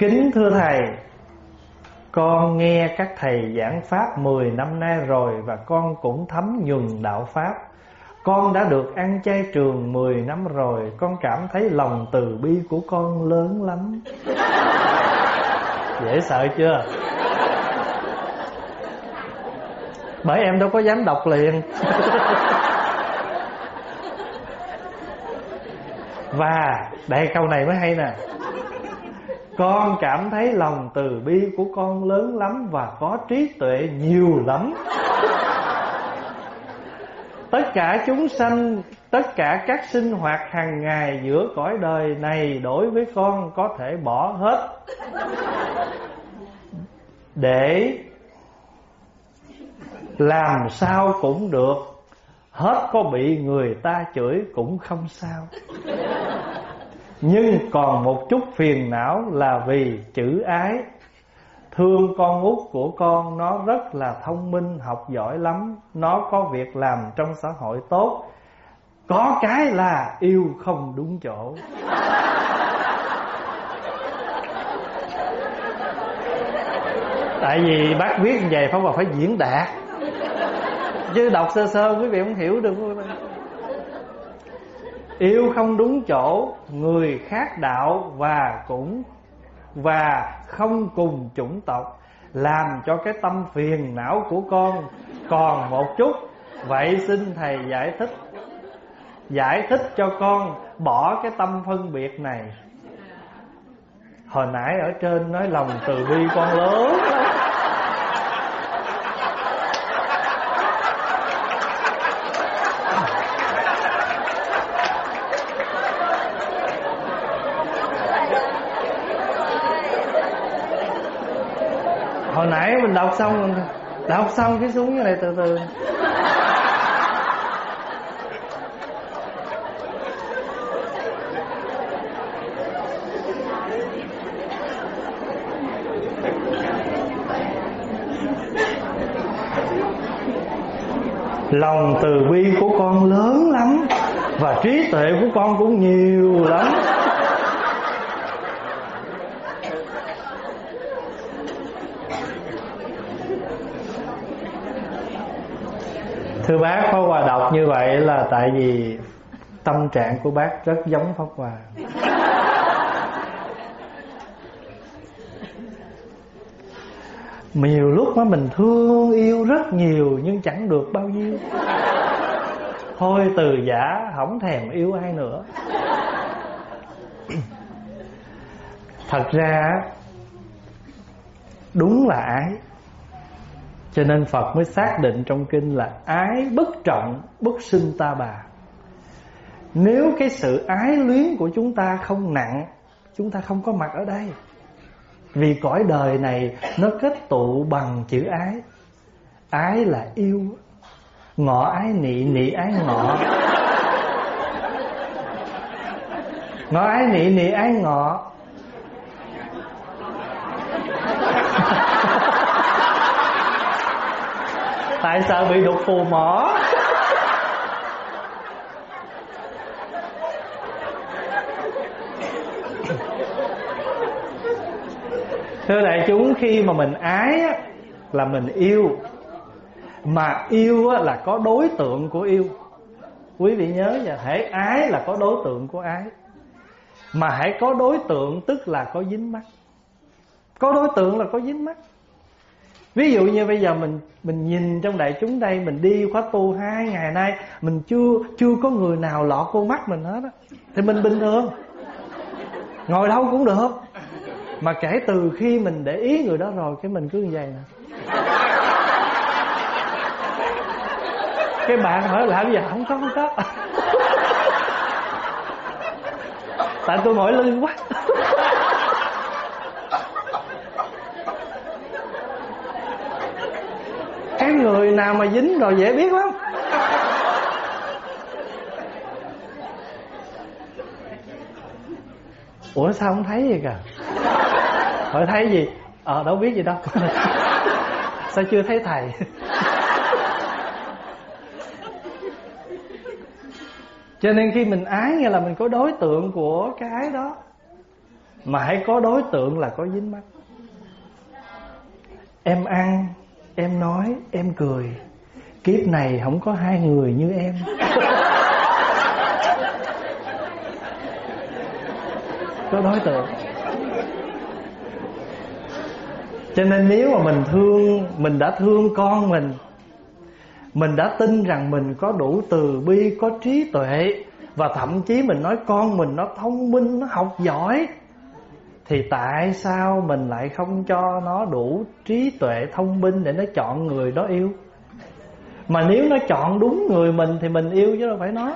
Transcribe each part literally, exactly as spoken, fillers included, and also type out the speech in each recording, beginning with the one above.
Kính thưa thầy, con nghe các thầy giảng pháp mười năm nay rồi, và con cũng thấm nhuần đạo pháp. Con đã được ăn chay trường mười năm rồi, con cảm thấy lòng từ bi của con lớn lắm. Dễ sợ chưa? Bởi em đâu có dám đọc liền. Và đây câu này mới hay nè. Con cảm thấy lòng từ bi của con lớn lắm và có trí tuệ nhiều lắm. Tất cả chúng sanh, tất cả các sinh hoạt hàng ngày giữa cõi đời này đối với con có thể bỏ hết, để làm sao cũng được, hết có bị người ta chửi cũng không sao. Nhưng còn một chút phiền não là vì chữ ái. Thương con út của con, nó rất là thông minh, học giỏi lắm, nó có việc làm trong xã hội tốt. Có cái là yêu không đúng chỗ. Tại vì bác viết như vậy phải phải diễn đạt, chứ đọc sơ sơ quý vị không hiểu được. Yêu không đúng chỗ, người khác đạo và cũng và không cùng chủng tộc, làm cho cái tâm phiền não của con còn một chút. Vậy xin thầy giải thích Giải thích cho con bỏ cái tâm phân biệt này. Hồi nãy ở trên nói lòng từ bi con lớn lắm. Hồi nãy mình đọc xong Đọc xong cái xuống như này từ từ. Lòng từ bi của con lớn lắm và trí tuệ của con cũng nhiều lắm. Thưa bác, Pháp Hòa đọc như vậy là tại vì tâm trạng của bác rất giống Pháp Hòa. Nhiều lúc mà mình thương yêu rất nhiều nhưng chẳng được bao nhiêu. Thôi từ giả, không thèm yêu ai nữa. Thật ra đúng là ái. Cho nên Phật mới xác định trong kinh là ái bất trọng, bất sinh ta bà. Nếu cái sự ái luyến của chúng ta không nặng, chúng ta không có mặt ở đây. Vì cõi đời này nó kết tụ bằng chữ ái. Ái là yêu. Ngọ ái nị, nị ái ngọ. Ngọ ái nị, nị ái ngọ. Tại sợ bị đục phù mỏ. Thưa đại chúng, khi mà mình ái á, là mình yêu. Mà yêu á, là có đối tượng của yêu. Quý vị nhớ nha, hễ ái là có đối tượng của ái. Mà hãy có đối tượng tức là có dính mắc. Có đối tượng là có dính mắc. Ví dụ như bây giờ mình mình nhìn trong đại chúng đây, mình đi khóa tu hai ngày nay, mình chưa chưa có người nào lọt vô mắt mình hết á, thì mình bình thường, ngồi đâu cũng được. Mà kể từ khi mình để ý người đó rồi, cái mình cứ như vậy nè. Cái bạn hỏi làm gì? Không có, không có. Tại tôi mỏi lưng quá. Cái người nào mà dính rồi dễ biết lắm. Ủa sao không thấy vậy kìa? Hỏi thấy gì? Ờ đâu biết gì đâu. Sao chưa thấy thầy? Cho nên khi mình ái nghĩa là mình có đối tượng của cái ái đó. mà hãy có đối tượng là có dính mắc. Em ăn, em nói, em cười, kiếp này không có hai người như em. Có đối tượng. Cho nên nếu mà mình thương, mình đã thương con mình, mình đã tin rằng mình có đủ từ bi, có trí tuệ, và thậm chí mình nói con mình nó thông minh, nó học giỏi, thì tại sao mình lại không cho nó đủ trí tuệ, thông minh để nó chọn người đó yêu? Mà nếu nó chọn đúng người mình thì mình yêu chứ đâu phải nó.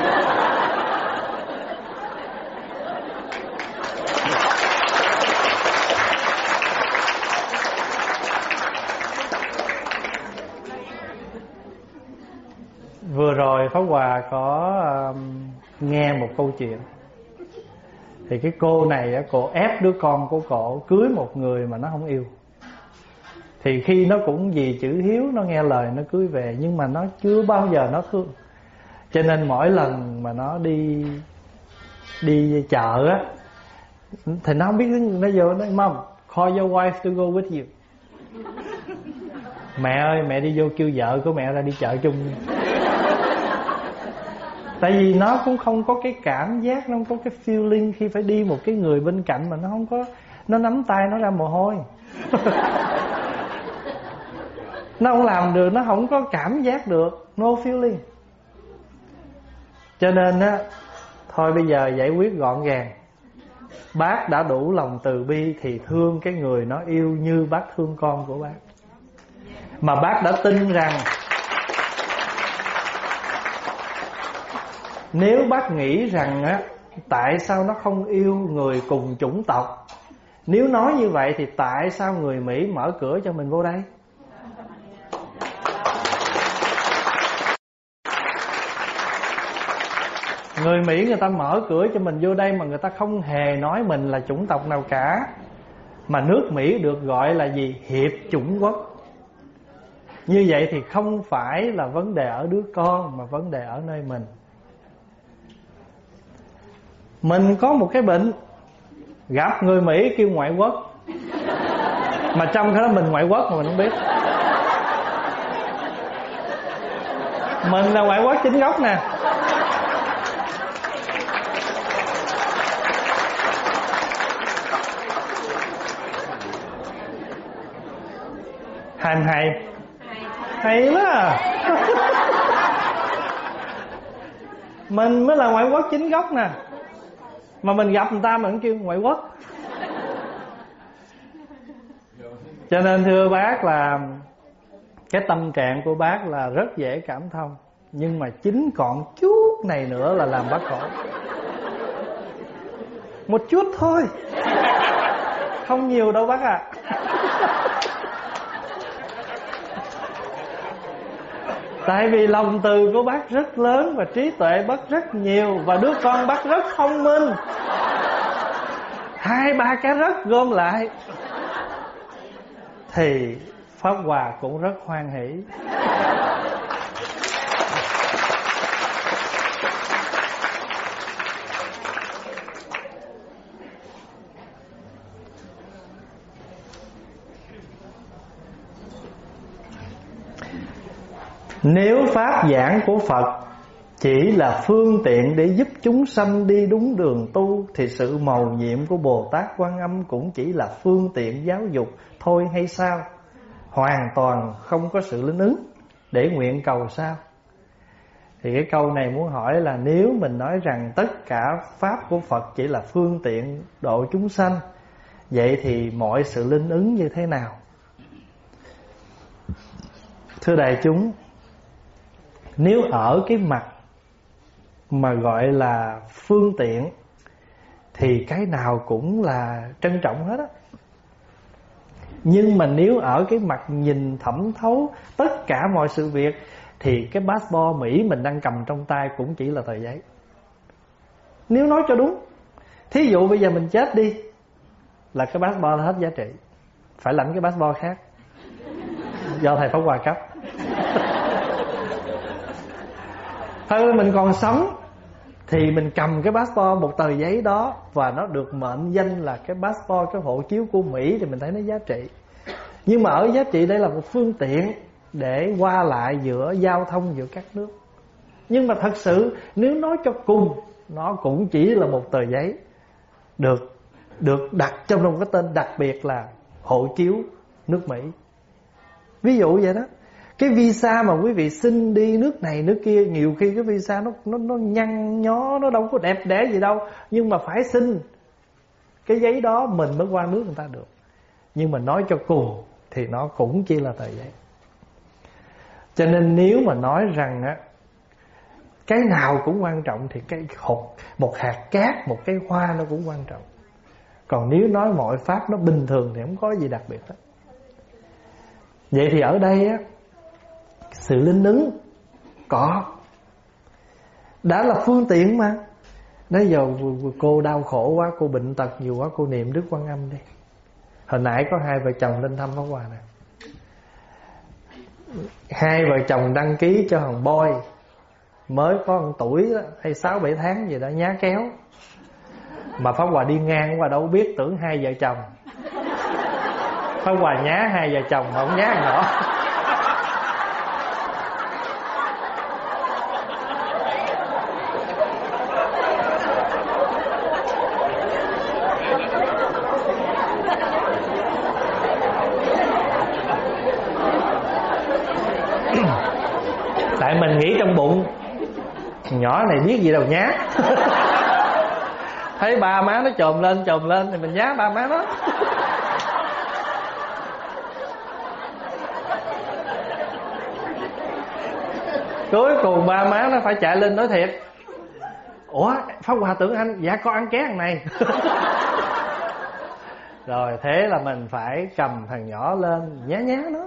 Vừa rồi Pháp Hòa có um, nghe một câu chuyện. Thì cái cô này cô ép đứa con của cổ cưới một người mà nó không yêu. Thì khi nó cũng vì chữ hiếu, nó nghe lời nó cưới về, nhưng mà nó chưa bao giờ nó thương. Cho nên mỗi lần mà nó đi đi chợ á, thì nó không biết, nó vô nói Mom, call your wife to go with you. Mẹ ơi, mẹ đi vô kêu vợ của mẹ ra đi chợ chung. Tại vì nó cũng không có cái cảm giác, nó không có cái feeling khi phải đi một cái người bên cạnh mà nó không có, nó nắm tay nó ra mồ hôi. Nó không làm được, nó không có cảm giác được, no feeling. Cho nên á, thôi bây giờ giải quyết gọn gàng. Bác đã đủ lòng từ bi thì thương cái người nó yêu như bác thương con của bác. Mà bác đã tin rằng nếu bác nghĩ rằng á, tại sao nó không yêu người cùng chủng tộc, nếu nói như vậy thì tại sao người Mỹ mở cửa cho mình vô đây? Người Mỹ người ta mở cửa cho mình vô đây mà người ta không hề nói mình là chủng tộc nào cả. Mà nước Mỹ được gọi là gì? Hiệp chủng quốc. Như vậy thì không phải là vấn đề ở đứa con, mà vấn đề ở nơi mình. Mình có một cái bệnh, gặp người Mỹ kêu ngoại quốc, mà trong cái đó mình ngoại quốc mà mình không biết. Mình là ngoại quốc chính gốc nè. Hay hay hay quá à. Mình mới là ngoại quốc chính gốc nè, mà mình gặp người ta mình kêu ngoại quốc. Cho nên thưa bác là cái tâm trạng của bác là rất dễ cảm thông, nhưng mà chính còn chút này nữa là làm bác khổ. Một chút thôi, không nhiều đâu bác ạ. À. Tại vì lòng từ của bác rất lớn và trí tuệ bác rất nhiều, và đứa con bác rất thông minh. Hai ba cái rất gom lại thì Pháp Hòa cũng rất hoan hỷ. Nếu pháp giảng của Phật chỉ là phương tiện để giúp chúng sanh đi đúng đường tu, thì sự mầu nhiệm của Bồ Tát Quan Âm cũng chỉ là phương tiện giáo dục thôi hay sao? Hoàn toàn không có sự linh ứng để nguyện cầu sao? Thì cái câu này muốn hỏi là nếu mình nói rằng tất cả pháp của Phật chỉ là phương tiện độ chúng sanh, vậy thì mọi sự linh ứng như thế nào? Thưa đại chúng, nếu ở cái mặt mà gọi là phương tiện thì cái nào cũng là trân trọng hết á. Nhưng mà nếu ở cái mặt nhìn thẩm thấu tất cả mọi sự việc thì cái passport Mỹ mình đang cầm trong tay cũng chỉ là tờ giấy. Nếu nói cho đúng, thí dụ bây giờ mình chết đi là cái passport hết giá trị, phải lãnh cái passport khác do thầy Pháp Hòa cấp. Thôi mình còn sống, thì mình cầm cái passport, một tờ giấy đó, và nó được mệnh danh là cái passport, cái hộ chiếu của Mỹ, thì mình thấy nó giá trị. Nhưng mà ở giá trị đây là một phương tiện để qua lại giữa giao thông giữa các nước. Nhưng mà thật sự nếu nói cho cùng, nó cũng chỉ là một tờ giấy được được đặt trong một cái tên đặc biệt là hộ chiếu nước Mỹ. Ví dụ vậy đó. Cái visa mà quý vị xin đi nước này nước kia, nhiều khi cái visa nó nó nó nhăn nhó, nó đâu có đẹp đẽ gì đâu, nhưng mà phải xin cái giấy đó mình mới qua nước người ta được. Nhưng mà nói cho cùng thì nó cũng chỉ là tờ giấy. Cho nên nếu mà nói rằng á, cái nào cũng quan trọng thì cái hột, một hạt cát, một cái hoa nó cũng quan trọng. Còn nếu nói mọi pháp nó bình thường thì không có gì đặc biệt hết. Vậy thì ở đây á, sự linh ứng có, đã là phương tiện mà. Nói giờ cô đau khổ quá, cô bệnh tật nhiều quá, cô niệm Đức Quan Âm đi. Hồi nãy có hai vợ chồng lên thăm Pháp Hòa nè. Hai vợ chồng đăng ký cho thằng Boy, mới có một tuổi đó, hay sáu bảy tháng gì đó, nhá kéo. Mà Pháp Hòa đi ngang qua đâu biết, tưởng hai vợ chồng. Pháp Hòa nhá hai vợ chồng mà không nhá thằng nhỏ. Tại mình nghĩ trong bụng, nhỏ này biết gì đâu nhá. Thấy ba má nó chồm lên chồm lên thì mình nhá ba má nó. Cuối cùng ba má nó phải chạy lên nói thiệt: ủa Pháp Hòa tưởng anh, dạ con ăn ké thằng này. Rồi thế là mình phải cầm thằng nhỏ lên nhá nhá nó.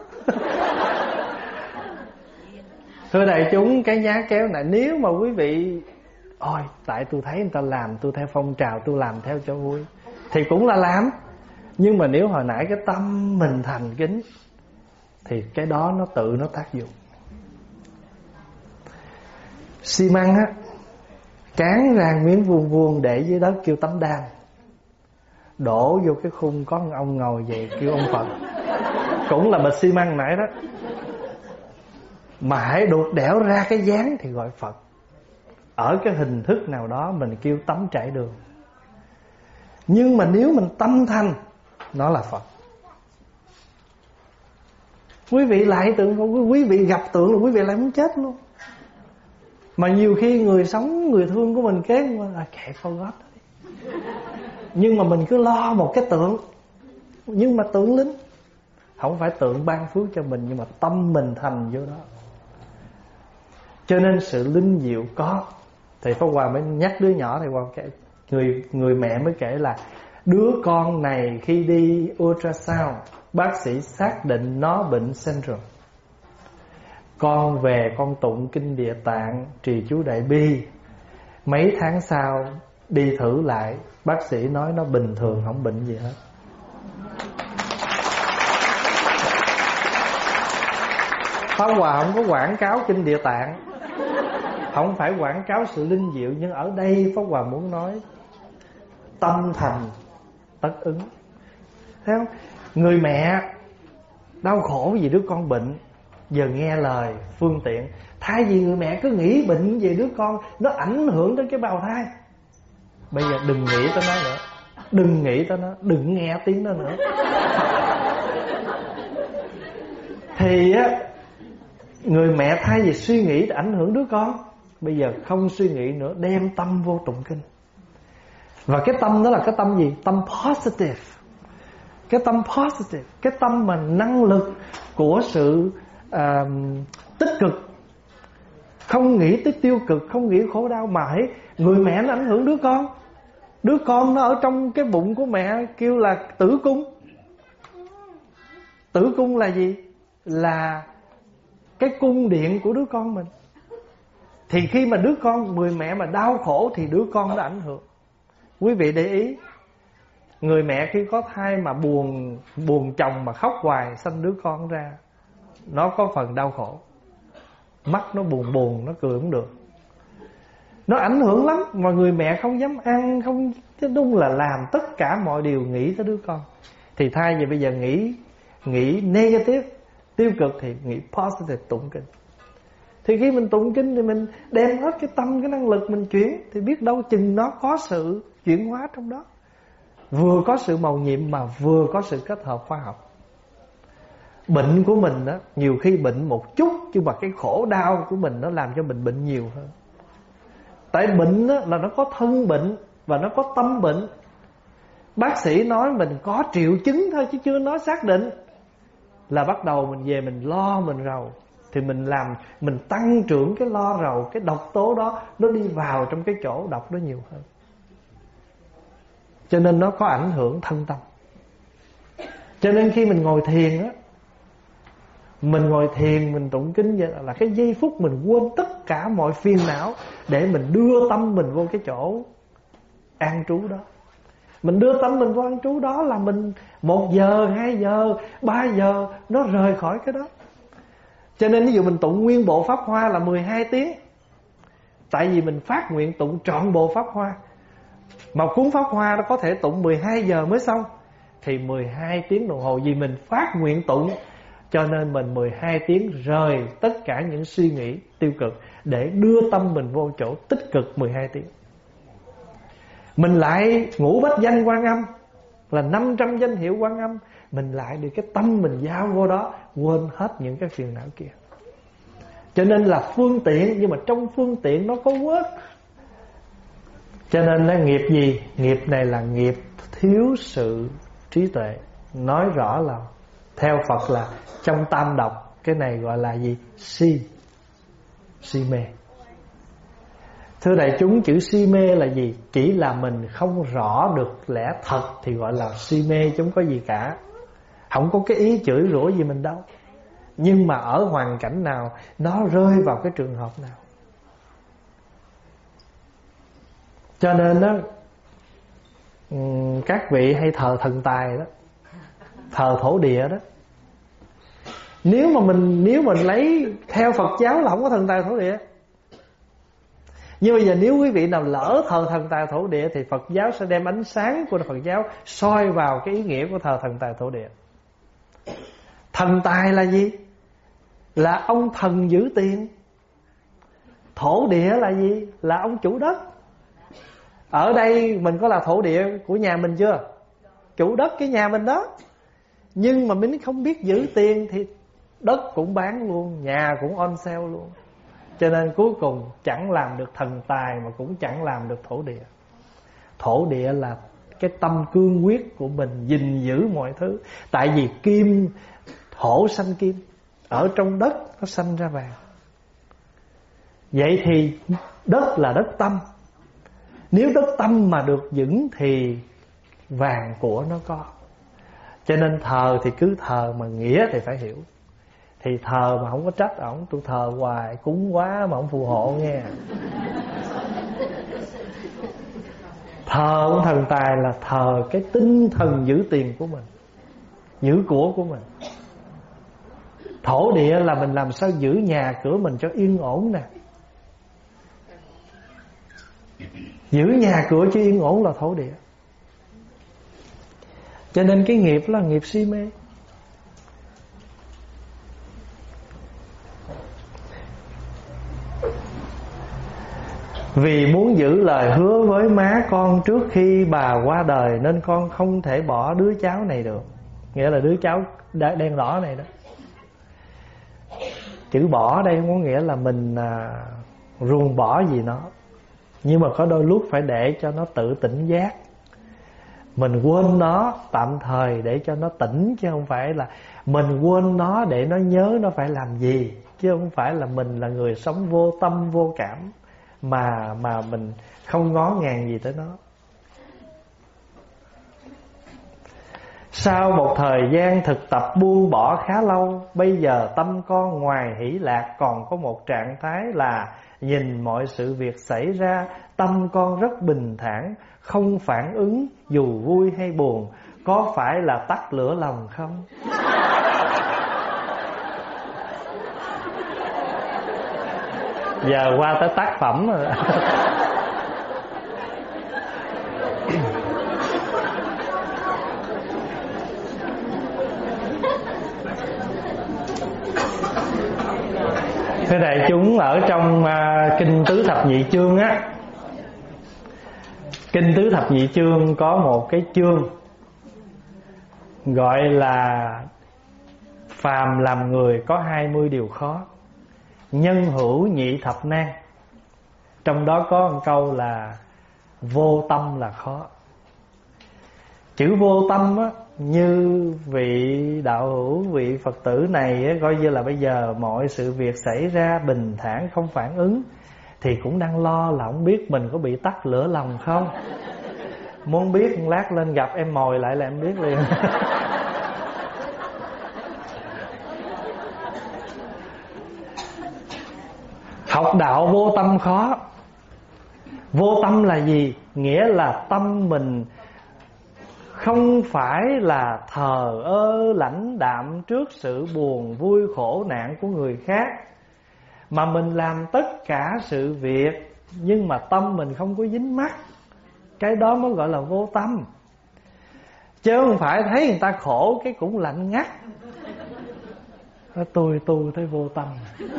Thưa đại chúng, cái nhá kéo này, nếu mà quý vị ôi tại tôi thấy người ta làm, tôi theo phong trào, tôi làm theo cho vui, thì cũng là làm. Nhưng mà nếu hồi nãy cái tâm mình thành kính thì cái đó nó tự nó tác dụng. Xi măng á, cán ra miếng vuông vuông để dưới đất kêu tấm đan, đổ vô cái khung có một ông ngồi vậy kêu ông Phật. Cũng là bịch xi măng nãy đó, mà hãy đục đẽo ra cái dáng thì gọi Phật. Ở cái hình thức nào đó mình kêu tấm trải đường. Nhưng mà nếu mình tâm thành, nó là Phật. Quý vị lại tượng, quý vị gặp tượng là quý vị lại muốn chết luôn. Mà nhiều khi người sống, người thương của mình kế là kệ forgot. Nhưng mà mình cứ lo một cái tượng. Nhưng mà tượng lính, không phải tượng ban phước cho mình, nhưng mà tâm mình thành vô đó. Cho nên sự linh diệu có. Thì Pháp Hòa mới nhắc đứa nhỏ này qua kể, người người mẹ mới kể là đứa con này khi đi ultrasound, bác sĩ xác định nó bệnh syndrome. Con về con tụng kinh Địa Tạng, trì chú Đại Bi. Mấy tháng sau đi thử lại, bác sĩ nói nó bình thường, không bệnh gì hết. Pháp Hòa không có quảng cáo kinh Địa Tạng, không phải quảng cáo sự linh diệu. Nhưng ở đây Pháp Hòa muốn nói tâm thành tất ứng. Thấy không? Người mẹ đau khổ vì đứa con bệnh, giờ nghe lời phương tiện. Thay vì người mẹ cứ nghĩ bệnh về đứa con, nó ảnh hưởng đến cái bào thai, bây giờ đừng nghĩ tới nó nữa. Đừng nghĩ tới nó, đừng nghe tiếng nó nữa. Thì á, người mẹ thay vì suy nghĩ ảnh hưởng đứa con, bây giờ không suy nghĩ nữa, đem tâm vô tụng kinh. Và cái tâm đó là cái tâm gì? Tâm positive. Cái tâm positive, cái tâm mà năng lực của sự uh, tích cực, không nghĩ tới tiêu cực, không nghĩ khổ đau. Mà hãy người mẹ nó ảnh hưởng đứa con. Đứa con nó ở trong cái bụng của mẹ kêu là tử cung. Tử cung là gì? Là cái cung điện của đứa con mình. Thì khi mà đứa con, người mẹ mà đau khổ thì đứa con nó ảnh hưởng. Quý vị để ý, người mẹ khi có thai mà buồn buồn chồng mà khóc hoài, sanh đứa con ra, nó có phần đau khổ. Mắt nó buồn buồn, nó cười không được. Nó ảnh hưởng lắm. Mà người mẹ không dám ăn, không, chứ đúng là làm tất cả mọi điều nghĩ tới đứa con. Thì thay vì bây giờ nghĩ nghĩ negative, tiêu cực, thì nghĩ positive, tụng kinh. Thì khi mình tụng kinh thì mình đem hết cái tâm, cái năng lực mình chuyển, thì biết đâu chừng nó có sự chuyển hóa trong đó. Vừa có sự mầu nhiệm mà vừa có sự kết hợp khoa học. Bệnh của mình đó, nhiều khi bệnh một chút, nhưng mà cái khổ đau của mình nó làm cho mình bệnh nhiều hơn. Tại bệnh đó, là nó có thân bệnh và nó có tâm bệnh. Bác sĩ nói mình có triệu chứng thôi chứ chưa nói xác định, là bắt đầu mình về mình lo mình rầu. Thì mình làm, mình tăng trưởng cái lo rầu, cái độc tố đó nó đi vào trong cái chỗ độc đó nhiều hơn. Cho nên nó có ảnh hưởng thân tâm. Cho nên khi mình ngồi thiền á, mình ngồi thiền, mình tụng kinh vậy là cái giây phút mình quên tất cả mọi phiền não, để mình đưa tâm mình vô cái chỗ an trú đó. Mình đưa tâm mình vô an trú đó là mình một giờ, hai giờ, ba giờ nó rời khỏi cái đó. Cho nên ví dụ mình tụng nguyên bộ Pháp Hoa là mười hai tiếng. Tại vì mình phát nguyện tụng trọn bộ Pháp Hoa. Mà cuốn Pháp Hoa nó có thể tụng mười hai giờ mới xong, thì mười hai tiếng đồng hồ. Vì mình phát nguyện tụng, cho nên mình mười hai tiếng rời tất cả những suy nghĩ tiêu cực, để đưa tâm mình vô chỗ tích cực mười hai tiếng. Mình lại ngũ bách danh Quan Âm là năm trăm danh hiệu Quan Âm, mình lại được cái tâm mình giao vô đó, quên hết những cái phiền não kia. Cho nên là phương tiện, nhưng mà trong phương tiện nó có quất. Cho nên là nghiệp gì? Nghiệp này là nghiệp thiếu sự trí tuệ. Nói rõ là theo Phật là trong tam độc, cái này gọi là gì? Si. Si mê. Thưa đại chúng, chữ si mê là gì? Chỉ là mình không rõ được lẽ thật thì gọi là si mê, chứ không có gì cả. Không có cái ý chửi rủa gì mình đâu. Nhưng mà ở hoàn cảnh nào, nó rơi vào cái trường hợp nào. Cho nên đó, các vị hay thờ thần tài đó, thờ thổ địa đó. Nếu mà mình nếu mình lấy theo Phật giáo là không có thần tài thổ địa. Nhưng bây giờ nếu quý vị nào lỡ thờ thần tài thổ địa, thì Phật giáo sẽ đem ánh sáng của Phật giáo soi vào cái ý nghĩa của thờ thần tài thổ địa. Thần tài là gì? Là ông thần giữ tiền. Thổ địa là gì? Là ông chủ đất. Ở đây mình có là thổ địa của nhà mình chưa? Chủ đất cái nhà mình đó. Nhưng mà mình không biết giữ tiền thì đất cũng bán luôn, nhà cũng on sale luôn. Cho nên cuối cùng chẳng làm được thần tài, mà cũng chẳng làm được thổ địa. Thổ địa là cái tâm cương quyết của mình, gìn giữ mọi thứ. Tại vì kim, thổ sanh kim, ở trong đất nó sanh ra vàng. Vậy thì đất là đất tâm. Nếu đất tâm mà được vững thì vàng của nó có. Cho nên thờ thì cứ thờ, mà nghĩa thì phải hiểu. Thì thờ mà không có trách ổng, tôi thờ hoài cúng quá mà không phù hộ nghe. Thờ ông thần tài là thờ cái tinh thần giữ tiền của mình, giữ của của mình. Thổ địa là mình làm sao giữ nhà cửa mình cho yên ổn nè. Giữ nhà cửa cho yên ổn là thổ địa. Cho nên cái nghiệp là nghiệp si mê. Vì muốn giữ lời hứa với má con trước khi bà qua đời, nên con không thể bỏ đứa cháu này được. Nghĩa là đứa cháu đen đỏ này đó. Chữ bỏ đây không có nghĩa là mình à, ruồng bỏ gì nó. Nhưng mà có đôi lúc phải để cho nó tự tỉnh giác. Mình quên nó tạm thời để cho nó tỉnh, chứ không phải là mình quên nó để nó nhớ nó phải làm gì. Chứ không phải là mình là người sống vô tâm vô cảm Mà mà mình không ngó ngàng gì tới nó. Sau một thời gian thực tập buông bỏ khá lâu, bây giờ tâm con ngoài hỷ lạc còn có một trạng thái là nhìn mọi sự việc xảy ra, tâm con rất bình thản, không phản ứng dù vui hay buồn. Có phải là tắt lửa lòng không? Giờ qua tới tác phẩm rồi. Thưa đại chúng, ở trong uh, Kinh Tứ Thập Nhị Chương á, Kinh Tứ Thập Nhị Chương có một cái chương gọi là phàm làm người có hai mươi điều khó, nhân hữu nhị thập nan. Trong đó có một câu là vô tâm là khó. Chữ vô tâm á, như vị đạo hữu, vị Phật tử này á, coi như là bây giờ mọi sự việc xảy ra bình thản không phản ứng, thì cũng đang lo là không biết mình có bị tắt lửa lòng không. Muốn biết lát lên gặp em mồi lại là em biết liền. Học đạo vô tâm khó. Vô tâm là gì? Nghĩa là tâm mình không phải là thờ ơ lãnh đạm trước sự buồn vui khổ nạn của người khác, mà mình làm tất cả sự việc nhưng mà tâm mình không có dính mắc. Cái đó mới gọi là vô tâm. Chứ không phải thấy người ta khổ cái cũng lạnh ngắt. Tôi tu thấy vô tâm.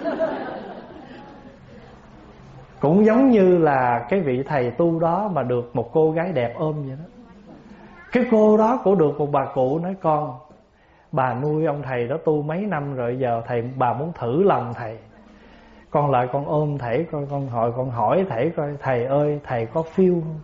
Cũng giống như là cái vị thầy tu đó mà được một cô gái đẹp ôm vậy đó. Cái cô đó cũng được một bà cụ nói: con, bà nuôi ông thầy đó tu mấy năm rồi, giờ thầy bà muốn thử lòng thầy, con lại con ôm thầy coi, con hỏi con hỏi thầy coi, thầy ơi thầy có feel không?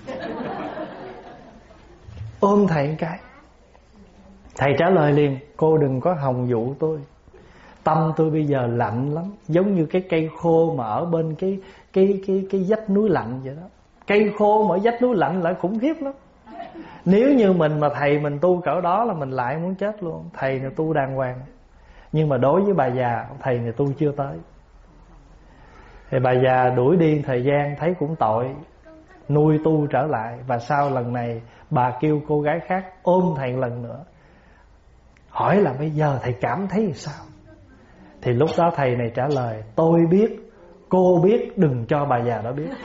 Ôm thầy một cái, thầy trả lời liền: cô đừng có hòng dụ tôi, tâm tôi bây giờ lạnh lắm, giống như cái cây khô mà ở bên cái cái cái cái vách núi lạnh vậy đó. Cây khô mà ở vách núi lạnh lại khủng khiếp lắm. Nếu như mình mà thầy mình tu cỡ đó là mình lại muốn chết luôn. Thầy này tu đàng hoàng, nhưng mà đối với bà già, thầy này tu chưa tới. Thì bà già đuổi đi thời gian thấy cũng tội, nuôi tu trở lại. Và sau lần này bà kêu cô gái khác ôm thầy lần nữa, hỏi là bây giờ thầy cảm thấy sao? Thì lúc đó thầy này trả lời: tôi biết, cô biết, đừng cho bà già đó biết.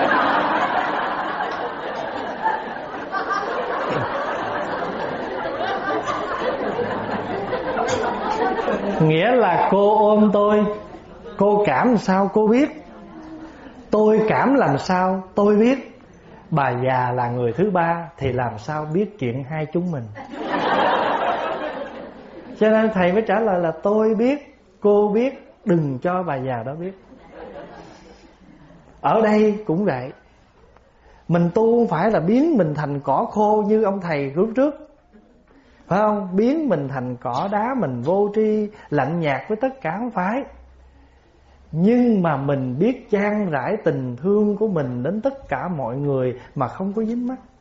Nghĩa là cô ôm tôi, cô cảm làm sao cô biết, tôi cảm làm sao tôi biết. Bà già là người thứ ba thì làm sao biết chuyện hai chúng mình. Cho nên thầy mới trả lời là tôi biết, cô biết, đừng cho bà già đó biết. Ở đây cũng vậy. Mình tu không phải là biến mình thành cỏ khô như ông thầy lúc trước, phải không? Biến mình thành cỏ đá, mình vô tri, lạnh nhạt với tất cả, không phải. Nhưng mà mình biết chan rải tình thương của mình đến tất cả mọi người mà không có dính mắc.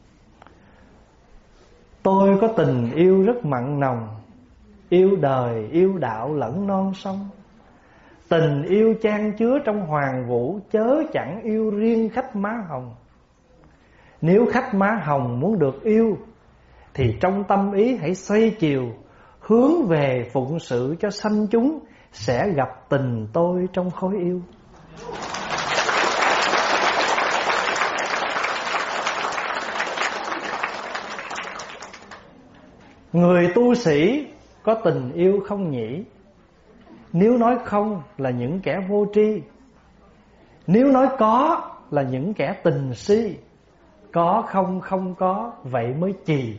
Tôi có tình yêu rất mặn nồng, yêu đời, yêu đạo lẫn non sông. Tình yêu chan chứa trong hoàng vũ, chớ chẳng yêu riêng khách má hồng. Nếu khách má hồng muốn được yêu, thì trong tâm ý hãy xoay chiều, hướng về phụng sự cho sanh chúng, sẽ gặp tình tôi trong khối yêu. Người tu sĩ có tình yêu không nhỉ? Nếu nói không là những kẻ vô tri, nếu nói có là những kẻ tình si. Có không không có, vậy mới chì.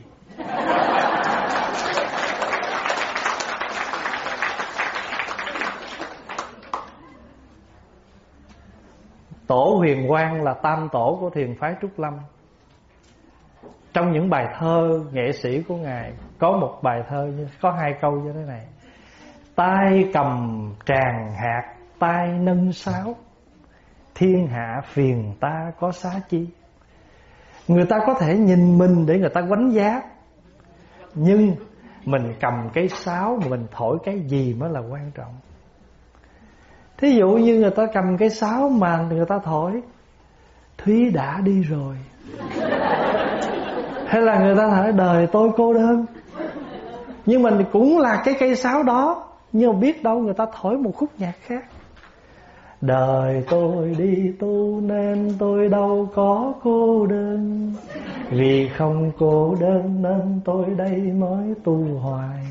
Tổ Huyền Quang là tam tổ của thiền phái Trúc Lâm. Trong những bài thơ nghệ sĩ của Ngài có một bài thơ, có hai câu như thế này: tay cầm tràng hạt, tay nâng sáo, thiên hạ phiền ta có xá chi. Người ta có thể nhìn mình để người ta đánh giá, nhưng mình cầm cái sáo mà mình thổi cái gì mới là quan trọng. Thí dụ như người ta cầm cái sáo mà người ta thổi Thúy đã đi rồi, hay là người ta thổi đời tôi cô đơn, nhưng mình cũng là cái cây sáo đó, nhưng mà biết đâu người ta thổi một khúc nhạc khác. Đời tôi đi tu nên tôi đâu có cô đơn, vì không cô đơn nên tôi đây mới tu hoài.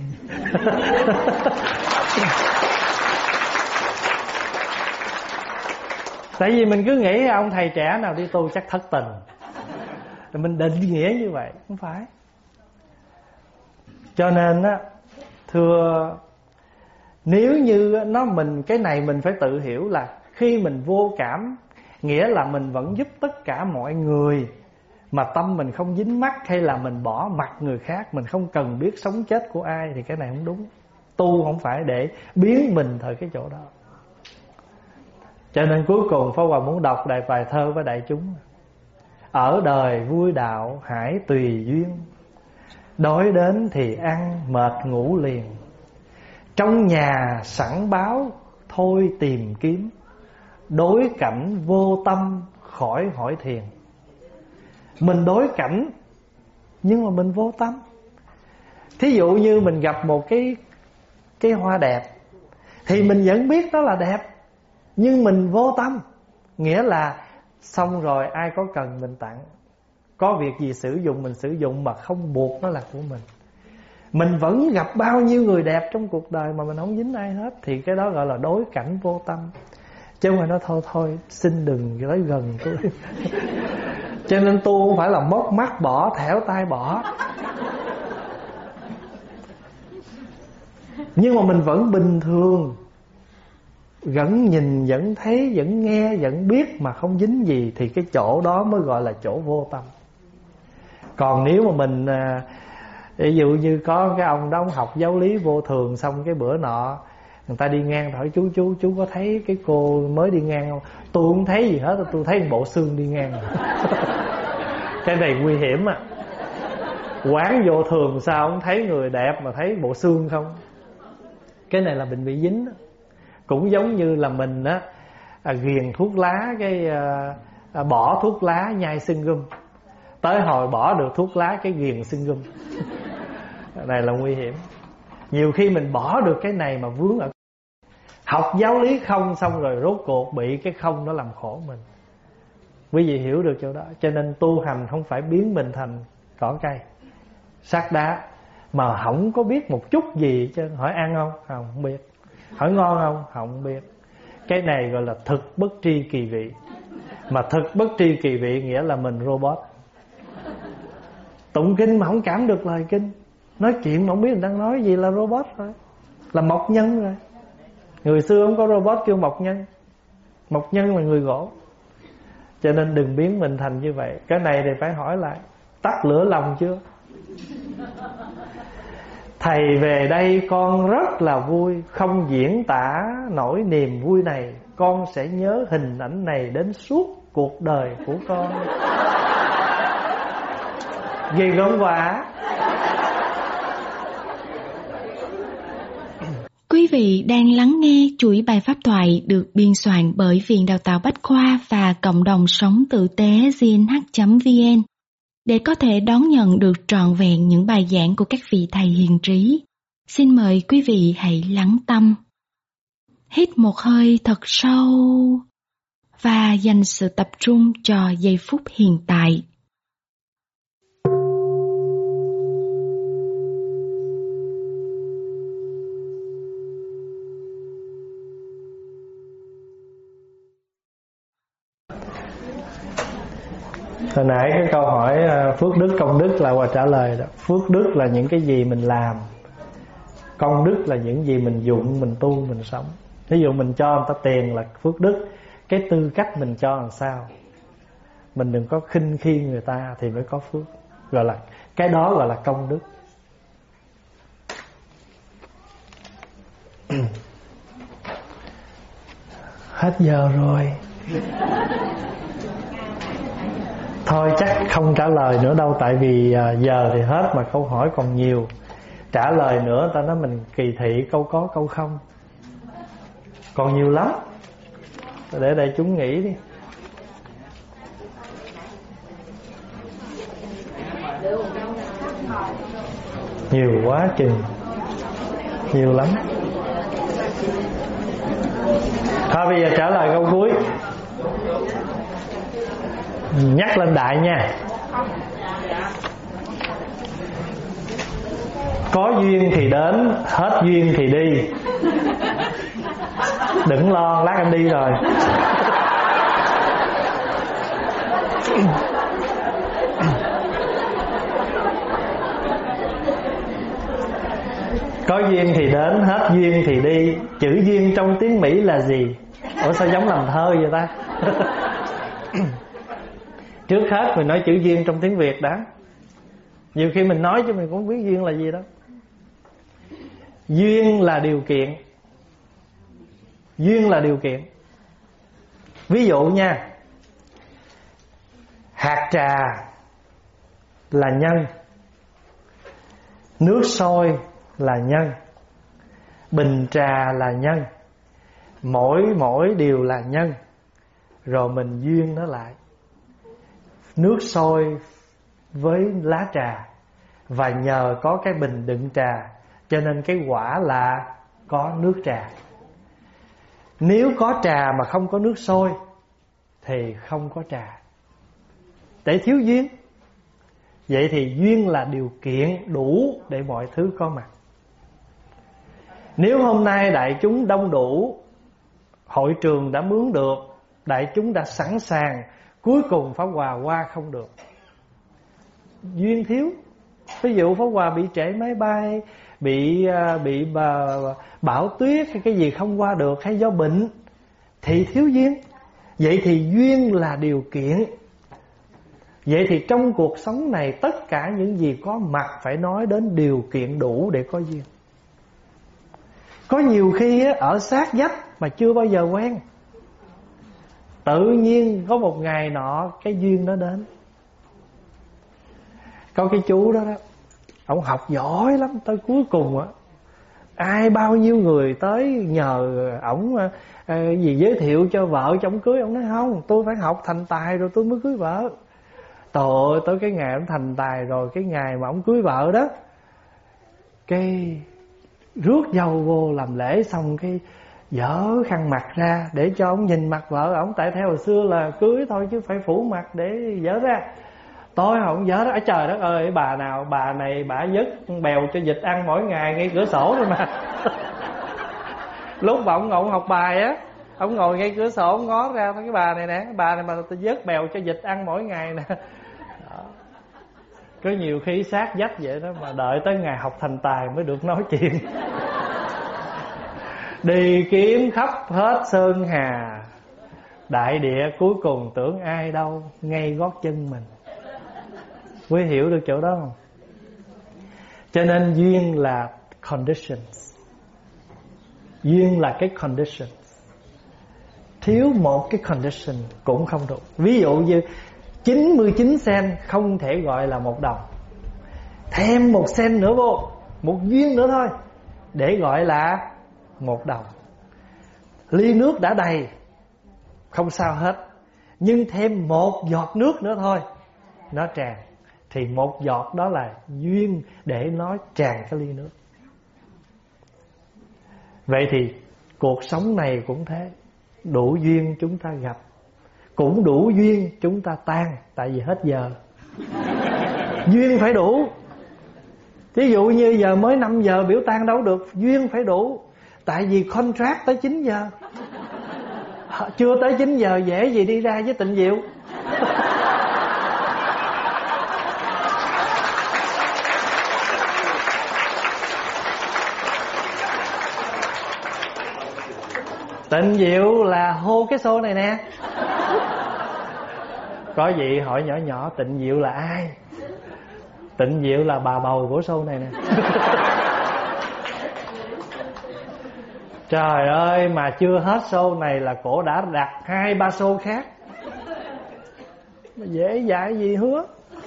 Tại vì mình cứ nghĩ ông thầy trẻ nào đi tu chắc thất tình, rồi mình định nghĩa như vậy. Không phải. Cho nên á, thưa, nếu như nó mình cái này mình phải tự hiểu là khi mình vô cảm, nghĩa là mình vẫn giúp tất cả mọi người, mà tâm mình không dính mắc, hay là mình bỏ mặc người khác, mình không cần biết sống chết của ai, thì cái này không đúng. Tu không phải để biến mình thời cái chỗ đó. Cho nên cuối cùng Pháp Hòa muốn đọc đại bài thơ với đại chúng. Ở đời vui đạo hãy tùy duyên, đói đến thì ăn mệt ngủ liền. Trong nhà sẵn báo thôi tìm kiếm, đối cảnh vô tâm khỏi hỏi thiền. Mình đối cảnh nhưng mà mình vô tâm. Thí dụ như mình gặp một cái cái hoa đẹp, thì mình vẫn biết đó là đẹp, nhưng mình vô tâm. Nghĩa là xong rồi ai có cần mình tặng, có việc gì sử dụng mình sử dụng, mà không buộc nó là của mình. Mình vẫn gặp bao nhiêu người đẹp trong cuộc đời mà mình không dính ai hết, thì cái đó gọi là đối cảnh vô tâm. Chứ không phải nói thôi thôi xin đừng tới gần tôi. Cho nên tu không phải là móc mắt bỏ, thẻo tay bỏ, nhưng mà mình vẫn bình thường, vẫn nhìn, vẫn thấy, vẫn nghe, vẫn biết mà không dính gì, thì cái chỗ đó mới gọi là chỗ vô tâm. Còn nếu mà mình, ví dụ như có cái ông đó ông học giáo lý vô thường, xong cái bữa nọ người ta đi ngang hỏi chú chú chú có thấy cái cô mới đi ngang không? Tôi không thấy gì hết, tôi thấy một bộ xương đi ngang. Cái này nguy hiểm à. Quán vô thường sao không thấy người đẹp mà thấy bộ xương không? Cái này là mình bị dính đó. Cũng giống như là mình á, à, ghiền thuốc lá, cái à, à, bỏ thuốc lá nhai sưng gum, tới hồi bỏ được thuốc lá cái ghiền sưng gum. Cái này là nguy hiểm. Nhiều khi mình bỏ được cái này mà vướng ở học giáo lý không, xong rồi rốt cuộc bị cái không đó làm khổ mình. Quý vị hiểu được chỗ đó. Cho nên tu hành không phải biến mình thành cỏ cây sắt đá, mà không có biết một chút gì chứ. Hỏi ăn không? Không, không biết. Hỏi ngon không? Không biết. Cái này gọi là thực bất tri kỳ vị. Mà thực bất tri kỳ vị nghĩa là mình robot. Tụng kinh mà không cảm được lời kinh, nói chuyện mà không biết mình đang nói gì là robot rồi, là mộc nhân rồi. Người xưa không có robot kêu mộc nhân. Mộc nhân là người gỗ. Cho nên đừng biến mình thành như vậy. Cái này thì phải hỏi lại, tắt lửa lòng chưa? Thầy về đây con rất là vui, không diễn tả nổi niềm vui này. Con sẽ nhớ hình ảnh này đến suốt cuộc đời của con. Ghê gớm quá. Quý vị đang lắng nghe chuỗi bài pháp thoại được biên soạn bởi Viện Đào tạo Bách Khoa và Cộng đồng Sống Tử tế G N H chấm V N. Để có thể đón nhận được trọn vẹn những bài giảng của các vị thầy hiền trí, xin mời quý vị hãy lắng tâm. Hít một hơi thật sâu và dành sự tập trung cho giây phút hiện tại. Hồi nãy cái câu hỏi phước đức công đức là Hòa trả lời đó. Phước đức là những cái gì mình làm, công đức là những gì mình dụng, mình tu, mình sống. Ví dụ mình cho người ta tiền là phước đức. Cái tư cách mình cho làm sao, mình đừng có khinh khi người ta thì mới có phước. Gọi là cái đó gọi là công đức. Hết giờ rồi. Thôi chắc không trả lời nữa đâu. Tại vì giờ thì hết mà câu hỏi còn nhiều. Trả lời nữa ta nói mình kỳ thị câu có câu không. Còn nhiều lắm. Để đại chúng nghĩ đi. Nhiều quá chừng. Nhiều lắm. Thôi bây giờ trả lời câu cuối. Nhắc lên đại nha. Có duyên thì đến, hết duyên thì đi. Đừng lo, lát anh đi rồi. Có duyên thì đến, hết duyên thì đi. Chữ duyên trong tiếng Mỹ là gì? Ủa sao giống làm thơ vậy ta? Trước hết mình nói chữ duyên trong tiếng Việt đã. Nhiều khi mình nói chứ mình cũng không biết duyên là gì đó. Duyên là điều kiện. Duyên là điều kiện. Ví dụ nha, hạt trà là nhân, nước sôi là nhân, bình trà là nhân. Mỗi mỗi điều là nhân. Rồi mình duyên nó lại. Nước sôi với lá trà, và nhờ có cái bình đựng trà cho nên cái quả là có nước trà. Nếu có trà mà không có nước sôi thì không có trà, để thiếu duyên. Vậy thì duyên là điều kiện đủ để mọi thứ có mặt. Nếu hôm nay đại chúng đông đủ, hội trường đã mướn được, đại chúng đã sẵn sàng, cuối cùng Pháp Hòa qua không được, duyên thiếu. Ví dụ Pháp Hòa bị trễ máy bay, Bị bị bà, bão tuyết hay cái gì không qua được, hay do bệnh, thì thiếu duyên. Vậy thì duyên là điều kiện. Vậy thì trong cuộc sống này, tất cả những gì có mặt phải nói đến điều kiện đủ để có duyên. Có nhiều khi ở sát vách mà chưa bao giờ quen, tự nhiên có một ngày nọ cái duyên nó đến. Có cái chú đó đó, ông học giỏi lắm, tới cuối cùng á, ai bao nhiêu người tới nhờ ổng à, gì giới thiệu cho vợ cho ổng cưới, ổng nói không, tôi phải học thành tài rồi tôi mới cưới vợ. Trời ơi, tới cái ngày ổng thành tài rồi, cái ngày mà ổng cưới vợ đó, cái rước dâu vô làm lễ xong cái dở khăn mặt ra để cho ổng nhìn mặt vợ ổng, tại theo hồi xưa là cưới thôi chứ phải phủ mặt để dở ra. Tối không dở đó, trời đất ơi, bà nào bà này bà dứt bèo cho vịt ăn mỗi ngày ngay cửa sổ thôi mà. Lúc mà ông ngồi học bài á, ông ngồi ngay cửa sổ, ông ngó ra thấy cái bà này nè, bà này mà tôi vớt bèo cho vịt ăn mỗi ngày nè. Đó. Có nhiều khi sát vách vậy đó, mà đợi tới ngày học thành tài mới được nói chuyện. Đi kiếm khắp hết sơn hà đại địa, cuối cùng tưởng ai đâu, ngay gót chân mình. Quý hiểu được chỗ đó không? Cho nên duyên là conditions. Duyên là cái condition. Thiếu một cái condition cũng không đủ. Ví dụ như chín mươi chín sen không thể gọi là một đồng, thêm một sen nữa vô, một duyên nữa thôi, để gọi là một đồng. Ly nước đã đầy, không sao hết, nhưng thêm một giọt nước nữa thôi, nó tràn. Thì một giọt đó là duyên để nó tràn cái ly nước. Vậy thì cuộc sống này cũng thế. Đủ duyên chúng ta gặp, cũng đủ duyên chúng ta tan, tại vì hết giờ. Duyên phải đủ. Ví dụ như giờ mới năm giờ biểu tan đâu được, duyên phải đủ. Tại vì contract tới chín giờ, chưa tới chín giờ dễ gì đi ra với Tịnh Diệu. Tịnh Diệu là hô cái show này nè. Có gì hỏi nhỏ nhỏ Tịnh Diệu là ai? Tịnh Diệu là bà bầu của show này nè. Trời ơi, mà chưa hết show này là cổ đã đặt hai ba show khác. Mà dễ dãi gì hứa.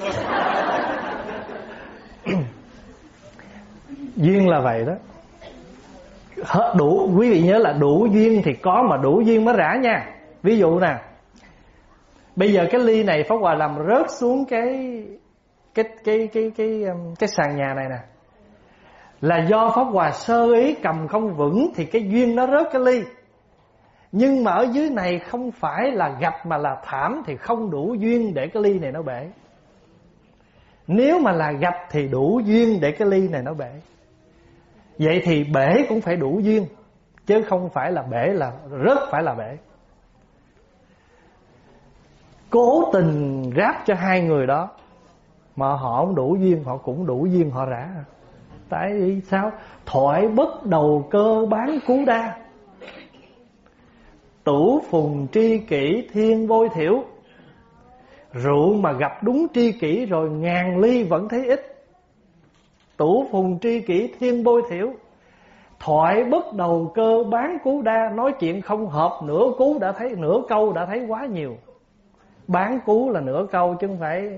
Duyên là vậy đó. Hết đủ, quý vị nhớ là đủ duyên thì có, mà đủ duyên mới rã nha. Ví dụ nè, bây giờ cái ly này Pháp Hòa làm rớt xuống cái cái cái cái cái cái sàn nhà này nè, là do Pháp Hòa sơ ý cầm không vững thì cái duyên nó rớt cái ly. Nhưng mà ở dưới này không phải là gặp mà là thảm, thì không đủ duyên để cái ly này nó bể. Nếu mà là gặp thì đủ duyên để cái ly này nó bể. Vậy thì bể cũng phải đủ duyên, chứ không phải là bể là rất phải là bể. Cố tình ráp cho hai người đó mà họ không đủ duyên, họ cũng đủ duyên họ rã. Tại vì sao? Thoại bất đầu cơ bán cú đa, tửu phùng tri kỷ thiên vôi thiểu. Rượu mà gặp đúng tri kỷ rồi ngàn ly vẫn thấy ít. Tửu phùng tri kỷ thiên vôi thiểu. Thoại bất đầu cơ bán cú đa, nói chuyện không hợp nửa cú đã thấy, nửa câu đã thấy quá nhiều. Bán cú là nửa câu chứ không phải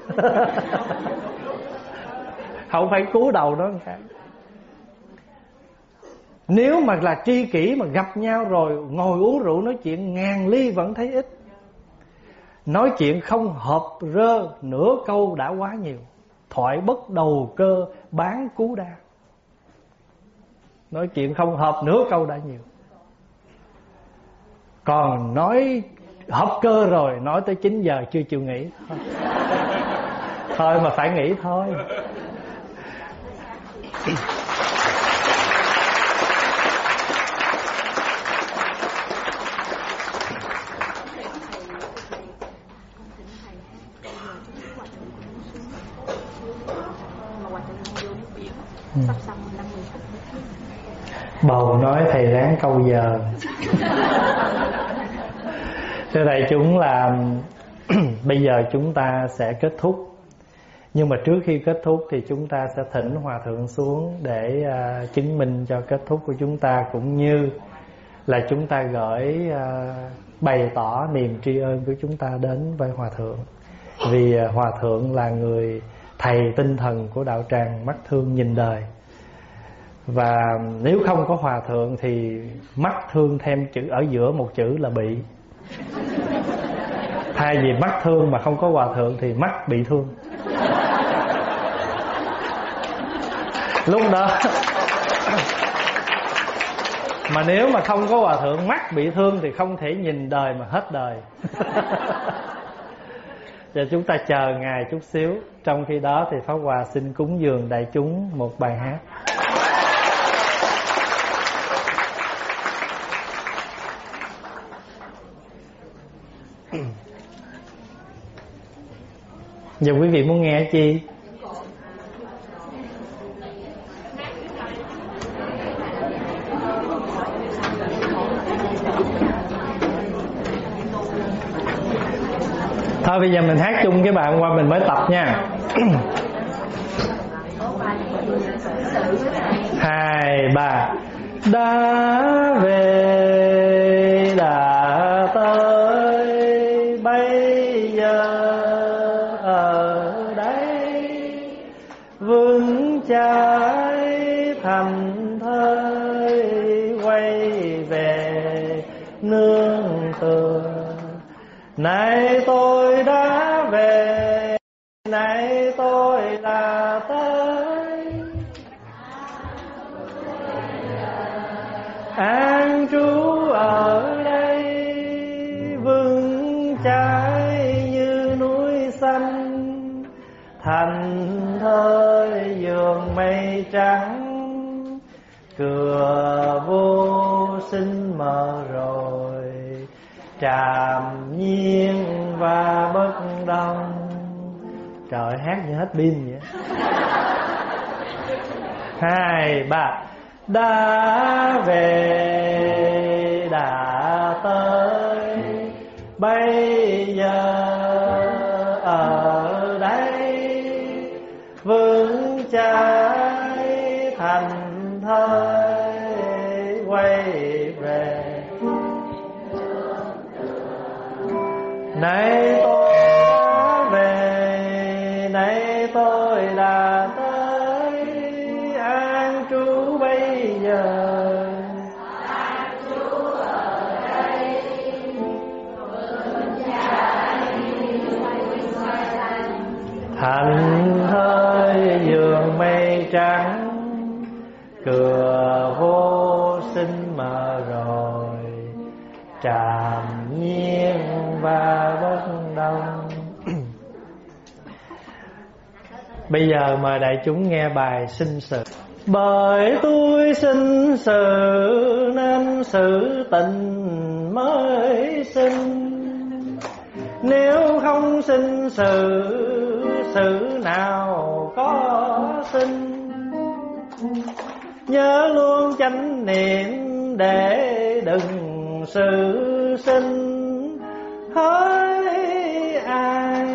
không phải cú đầu đó. Nếu mà là tri kỷ mà gặp nhau rồi ngồi uống rượu nói chuyện ngàn ly vẫn thấy ít. Nói chuyện không hợp rơ nửa câu đã quá nhiều. Thoại bất đầu cơ bán cú đa. Nói chuyện không hợp nửa câu đã nhiều. Còn nói hợp cơ rồi nói tới chín giờ chưa chịu nghỉ. Thôi, thôi mà phải nghỉ thôi. Bầu nói thầy ráng câu giờ. Thưa đại chúng là bây giờ chúng ta sẽ kết thúc. Nhưng mà trước khi kết thúc thì chúng ta sẽ thỉnh Hòa Thượng xuống để uh, chứng minh cho kết thúc của chúng ta, cũng như là chúng ta gửi uh, bày tỏ niềm tri ân của chúng ta đến với Hòa Thượng. Vì uh, Hòa Thượng là người thầy tinh thần của đạo tràng mắt thương nhìn đời. Và nếu không có Hòa Thượng thì mắt thương thêm chữ ở giữa một chữ là bị. Thay vì mắt thương mà không có Hòa Thượng thì mắt bị thương. Lúc đó mà nếu mà không có Hòa Thượng mắt bị thương thì không thể nhìn đời mà hết đời. Và chúng ta chờ Ngài chút xíu. Trong khi đó thì Pháp Hòa xin cúng dường đại chúng một bài hát. Giờ quý vị muốn nghe chi? Thôi bây giờ mình hát chung cái bạn qua mình mới tập nha. Hai ba. Đã về đã tới bây giờ ở đây vững chãi thành thơi quay về nương tựa. Này tôi đã về, này tôi là tới an trú ở đây vững chãi như núi xanh, thành thơi giường mây trắng. Cửa vô sinh mở rồi, tràm nhiên và bất đồng. Trời, hát như hết pin vậy. Hai ba. Đã về đã tới bây giờ ở đây vững chãi thành thơi quay về. Này tôi đã về, này tôi đã tới an trú bây giờ. An trú ở đây vững chãi thành thơi giường mây trắng. Cửa vô sinh mở rồi, trạm nhiên và bất đồng. Bây giờ mời đại chúng nghe bài sinh sự. Bởi tôi sinh sự nên sự tình mới sinh, nếu không sinh sự, sự nào có sinh. Nhớ luôn chánh niệm để đừng sự sinh hỡi ai.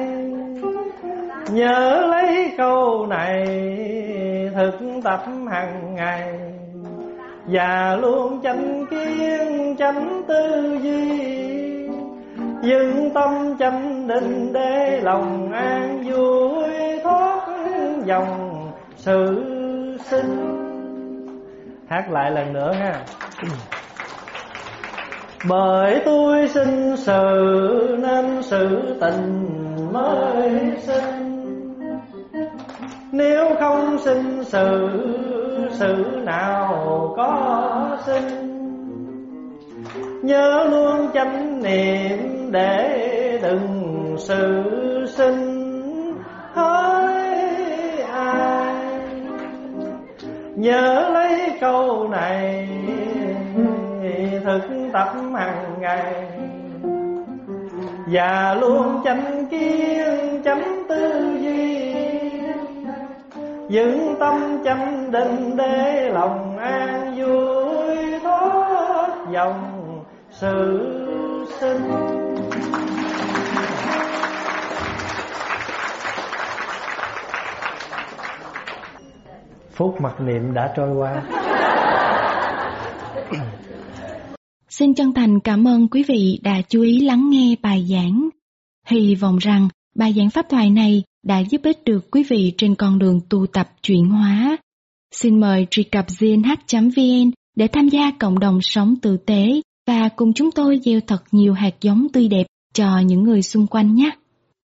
Nhớ lấy câu này thực tập hàng ngày, và luôn chánh kiến chánh tư duy, dừng tâm chánh định để lòng an vui thoát dòng sự sinh. Hát lại lần nữa ha. Bởi tôi sinh sự nên sự tình mới sinh, nếu không sinh sự, sự nào có sinh. Nhớ luôn chánh niệm để đừng sự sinh hỡi ai. Nhớ lấy câu này thực tập hàng ngày, và luôn chánh kiến chánh tư duy, dừng tâm chánh định để lòng an vui thoát dòng sự sinh. Phút mặc niệm đã trôi qua. Xin chân thành cảm ơn quý vị đã chú ý lắng nghe bài giảng. Hy vọng rằng bài giảng pháp thoại này đã giúp ích được quý vị trên con đường tu tập chuyển hóa. Xin mời truy cập giê en hát chấm vê en để tham gia cộng đồng sống tử tế và cùng chúng tôi gieo thật nhiều hạt giống tươi đẹp cho những người xung quanh nhé.